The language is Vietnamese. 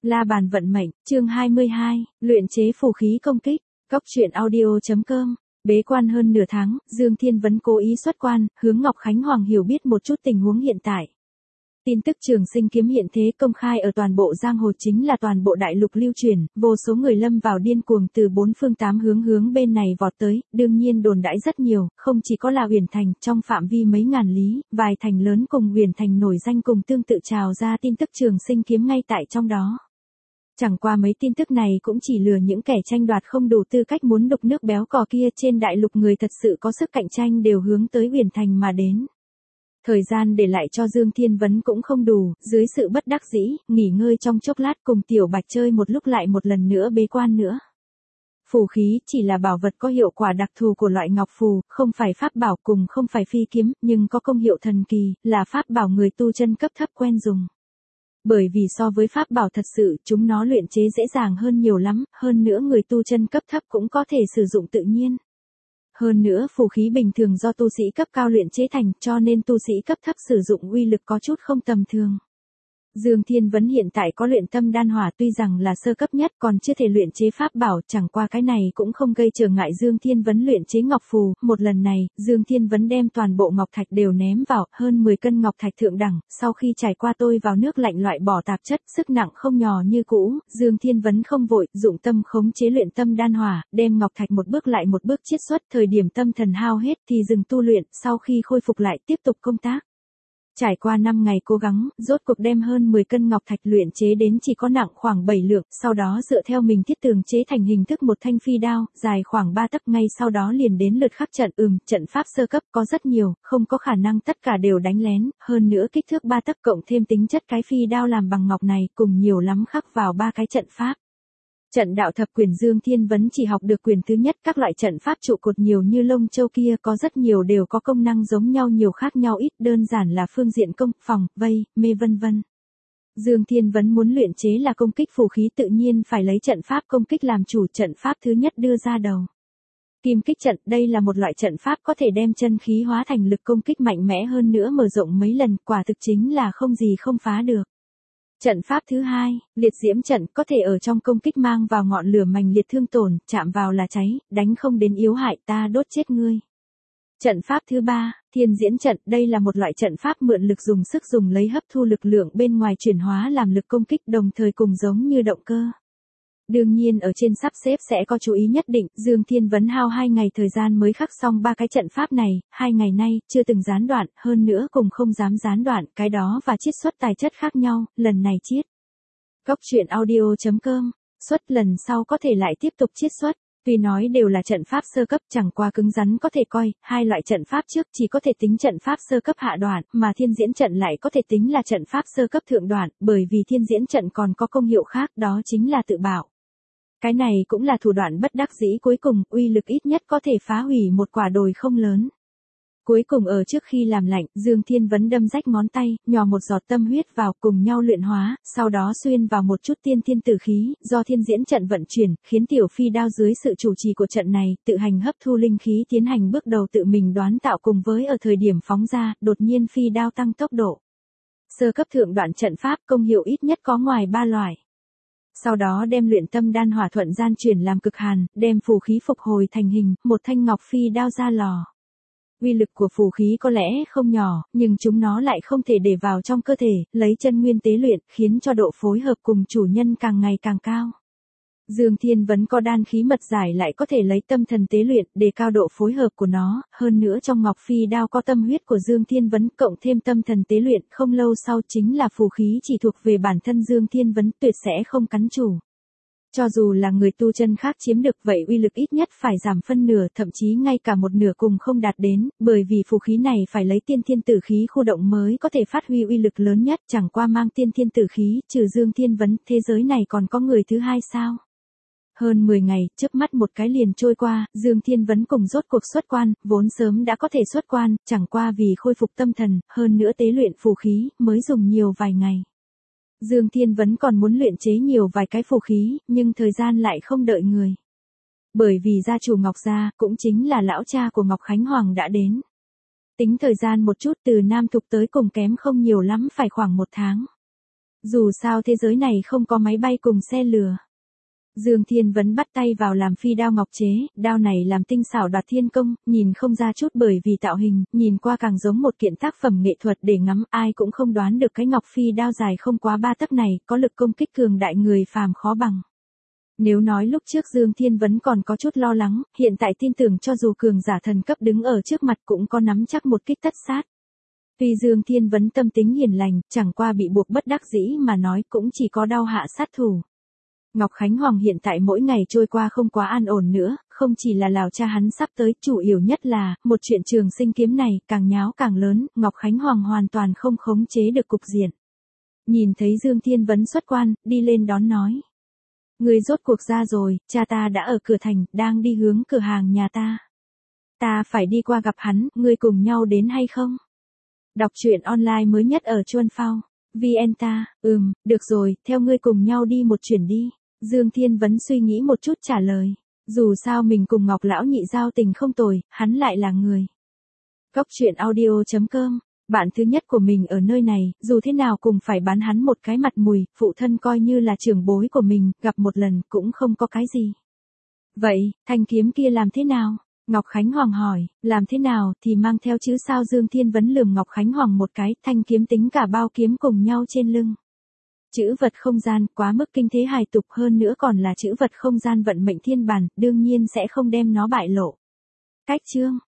La bàn vận mệnh, chương 22, luyện chế phù khí công kích, Cóc truyện audio.com. Bế quan hơn nửa tháng, Dương Thiên Vấn cố ý xuất quan, hướng Ngọc Khánh Hoàng hiểu biết một chút tình huống hiện tại. Tin tức Trường Sinh kiếm hiện thế công khai ở toàn bộ giang hồ, chính là toàn bộ đại lục lưu truyền, vô số người lâm vào điên cuồng từ bốn phương tám hướng bên này vọt tới, đương nhiên đồn đãi rất nhiều, không chỉ có là Uyển Thành, trong phạm vi mấy ngàn lý, vài thành lớn cùng Uyển Thành nổi danh cùng tương tự trào ra tin tức Trường Sinh kiếm ngay tại trong đó. Chẳng qua mấy tin tức này cũng chỉ lừa những kẻ tranh đoạt không đủ tư cách muốn đục nước béo cò kia, trên đại lục người thật sự có sức cạnh tranh đều hướng tới Uyển Thành mà đến. Thời gian để lại cho Dương Thiên Vấn cũng không đủ, dưới sự bất đắc dĩ, nghỉ ngơi trong chốc lát cùng Tiểu Bạch chơi một lúc lại một lần nữa bế quan nữa. Phù khí chỉ là bảo vật có hiệu quả đặc thù của loại ngọc phù, không phải pháp bảo cùng không phải phi kiếm, nhưng có công hiệu thần kỳ, là pháp bảo người tu chân cấp thấp quen dùng. Bởi vì so với pháp bảo thật sự, chúng nó luyện chế dễ dàng hơn nhiều lắm, hơn nữa người tu chân cấp thấp cũng có thể sử dụng tự nhiên. Hơn nữa phù khí bình thường do tu sĩ cấp cao luyện chế thành, cho nên tu sĩ cấp thấp sử dụng uy lực có chút không tầm thường. Dương Thiên Vấn hiện tại có luyện tâm đan hỏa, tuy rằng là sơ cấp nhất còn chưa thể luyện chế pháp bảo, chẳng qua cái này cũng không gây trở ngại Dương Thiên Vấn luyện chế ngọc phù. Một lần này, Dương Thiên Vấn đem toàn bộ ngọc thạch đều ném vào, hơn 10 cân ngọc thạch thượng đẳng, sau khi trải qua tôi vào nước lạnh loại bỏ tạp chất, sức nặng không nhỏ như cũ. Dương Thiên Vấn không vội, dụng tâm khống chế luyện tâm đan hỏa, đem ngọc thạch một bước lại một bước chiết xuất, thời điểm tâm thần hao hết thì dừng tu luyện, sau khi khôi phục lại tiếp tục công tác. Trải qua 5 ngày cố gắng, rốt cuộc đem hơn 10 cân ngọc thạch luyện chế đến chỉ có nặng khoảng 7 lượng, sau đó dựa theo mình thiết tường chế thành hình thức một thanh phi đao, dài khoảng 3 tấc, ngay sau đó liền đến lượt khắc trận. Trận pháp sơ cấp có rất nhiều, không có khả năng tất cả đều đánh lén, hơn nữa kích thước 3 tấc cộng thêm tính chất cái phi đao làm bằng ngọc này, cùng nhiều lắm khắc vào 3 cái trận pháp. Trận đạo thập quyền Dương Thiên Vấn chỉ học được quyền thứ nhất, các loại trận pháp trụ cột nhiều như lông châu kia có rất nhiều đều có công năng giống nhau nhiều khác nhau ít, đơn giản là phương diện công, phòng, vây, mê vân vân. Dương Thiên Vấn muốn luyện chế là công kích phù khí, tự nhiên phải lấy trận pháp công kích làm chủ. Trận pháp thứ nhất đưa ra đầu. Kim kích trận, đây là một loại trận pháp có thể đem chân khí hóa thành lực công kích mạnh mẽ hơn nữa mở rộng mấy lần, quả thực chính là không gì không phá được. Trận pháp thứ hai, liệt diễm trận, có thể ở trong công kích mang vào ngọn lửa mạnh liệt thương tổn, chạm vào là cháy, đánh không đến yếu hại, ta đốt chết ngươi. Trận pháp thứ ba, thiên diễn trận, đây là một loại trận pháp mượn lực dùng sức dùng lấy hấp thu lực lượng bên ngoài chuyển hóa làm lực công kích, đồng thời cùng giống như động cơ. Đương nhiên ở trên sắp xếp sẽ có chú ý nhất định, Dương Thiên Vấn hao 2 ngày thời gian mới khắc xong 3 cái trận pháp này, 2 ngày nay, chưa từng gián đoạn, hơn nữa cùng không dám gián đoạn, cái đó và chiết xuất tài chất khác nhau, lần này chiết. Cóc truyện audio.com, xuất lần sau có thể lại tiếp tục chiết xuất. Tuy nói đều là trận pháp sơ cấp, chẳng qua cứng rắn có thể coi, hai loại trận pháp trước chỉ có thể tính trận pháp sơ cấp hạ đoạn, mà thiên diễn trận lại có thể tính là trận pháp sơ cấp thượng đoạn, bởi vì thiên diễn trận còn có công hiệu khác, đó chính là tự bảo. Cái này cũng là thủ đoạn bất đắc dĩ cuối cùng, uy lực ít nhất có thể phá hủy một quả đồi không lớn. Cuối cùng ở trước khi làm lạnh, Dương Thiên Vấn đâm rách ngón tay, nhỏ một giọt tâm huyết vào, cùng nhau luyện hóa, sau đó xuyên vào một chút tiên thiên tử khí, do thiên diễn trận vận chuyển, khiến tiểu phi đao dưới sự chủ trì của trận này, tự hành hấp thu linh khí tiến hành bước đầu tự mình đoán tạo, cùng với ở thời điểm phóng ra, đột nhiên phi đao tăng tốc độ. Sơ cấp thượng đoạn trận pháp công hiệu ít nhất có ngoài 3 loại. Sau đó đem luyện tâm đan hỏa thuận gian chuyển làm cực hàn, đem phù khí phục hồi thành hình, một thanh ngọc phi đao ra lò. Uy lực của phù khí có lẽ không nhỏ, nhưng chúng nó lại không thể để vào trong cơ thể, lấy chân nguyên tế luyện, khiến cho độ phối hợp cùng chủ nhân càng ngày càng cao. Dương Thiên Vấn có đan khí mật giải lại có thể lấy tâm thần tế luyện, đề cao độ phối hợp của nó, hơn nữa trong ngọc phi đao có tâm huyết của Dương Thiên Vấn, cộng thêm tâm thần tế luyện, không lâu sau chính là phù khí chỉ thuộc về bản thân Dương Thiên Vấn, tuyệt sẽ không cắn chủ. Cho dù là người tu chân khác chiếm được vậy uy lực ít nhất phải giảm phân nửa, thậm chí ngay cả một nửa cùng không đạt đến, bởi vì phù khí này phải lấy tiên thiên tử khí khu động mới có thể phát huy uy lực lớn nhất, chẳng qua mang tiên thiên tử khí, trừ Dương Thiên Vấn, thế giới này còn có người thứ hai sao? Hơn 10 ngày, chớp mắt một cái liền trôi qua, Dương Thiên Vấn cùng rốt cuộc xuất quan, vốn sớm đã có thể xuất quan, chẳng qua vì khôi phục tâm thần, hơn nữa tế luyện phù khí, mới dùng nhiều vài ngày. Dương Thiên Vấn còn muốn luyện chế nhiều vài cái phù khí, nhưng thời gian lại không đợi người. Bởi vì gia chủ Ngọc Gia, cũng chính là lão cha của Ngọc Khánh Hoàng đã đến. Tính thời gian một chút, từ Nam Thục tới cùng kém không nhiều lắm, phải khoảng 1 tháng. Dù sao thế giới này không có máy bay cùng xe lửa. Dương Thiên Vấn bắt tay vào làm phi đao ngọc chế, đao này làm tinh xảo đoạt thiên công, nhìn không ra chút bởi vì tạo hình, nhìn qua càng giống một kiện tác phẩm nghệ thuật để ngắm, ai cũng không đoán được cái ngọc phi đao dài không quá 3 tấc này, có lực công kích cường đại người phàm khó bằng. Nếu nói lúc trước Dương Thiên Vấn còn có chút lo lắng, hiện tại tin tưởng cho dù cường giả thần cấp đứng ở trước mặt cũng có nắm chắc một kích tất sát. Vì Dương Thiên Vấn tâm tính hiền lành, chẳng qua bị buộc bất đắc dĩ mà nói cũng chỉ có đau hạ sát thủ. Ngọc Khánh Hoàng hiện tại mỗi ngày trôi qua không quá an ổn nữa, không chỉ là Lào cha hắn sắp tới, chủ yếu nhất là, một chuyện trường sinh kiếm này, càng nháo càng lớn, Ngọc Khánh Hoàng hoàn toàn không khống chế được cục diện. Nhìn thấy Dương Thiên Vấn xuất quan, đi lên đón nói. Người rốt cuộc ra rồi, cha ta đã ở cửa thành, đang đi hướng cửa hàng nhà ta. Ta phải đi qua gặp hắn, ngươi cùng nhau đến hay không? Đọc truyện online mới nhất ở Chuan Phao. VN ta, được rồi, theo ngươi cùng nhau đi một chuyến đi. Dương Thiên Vấn suy nghĩ một chút trả lời. Dù sao mình cùng Ngọc Lão nhị giao tình không tồi, hắn lại là người. Góc truyện audio.com. Bạn thứ nhất của mình ở nơi này, dù thế nào cũng phải bán hắn một cái mặt mùi, phụ thân coi như là trưởng bối của mình, gặp một lần cũng không có cái gì. Vậy, thanh kiếm kia làm thế nào? Ngọc Khánh Hoàng hỏi, làm thế nào thì mang theo chữ sao? Dương Thiên Vấn lườm Ngọc Khánh Hoàng một cái, thanh kiếm tính cả bao kiếm cùng nhau trên lưng. Chữ vật không gian, quá mức kinh thế hài tục, hơn nữa còn là chữ vật không gian vận mệnh thiên bản, đương nhiên sẽ không đem nó bại lộ. Cách chương.